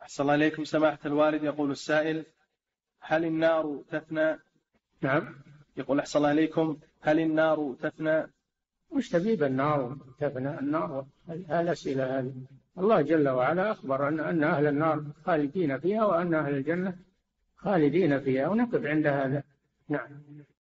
أحسن الله إليكم سماحة الوالد. يقول السائل: هل النار تفنى؟ نعم. يقول: أحسن الله إليكم، هل النار تفنى؟ وش تبي بالنار تفنى؟ النار الأسئلة هذه. الله جل وعلا أخبر أن أهل النار خالدين فيها وأن أهل الجنة خالدين فيها، ونقف عند هذا. نعم.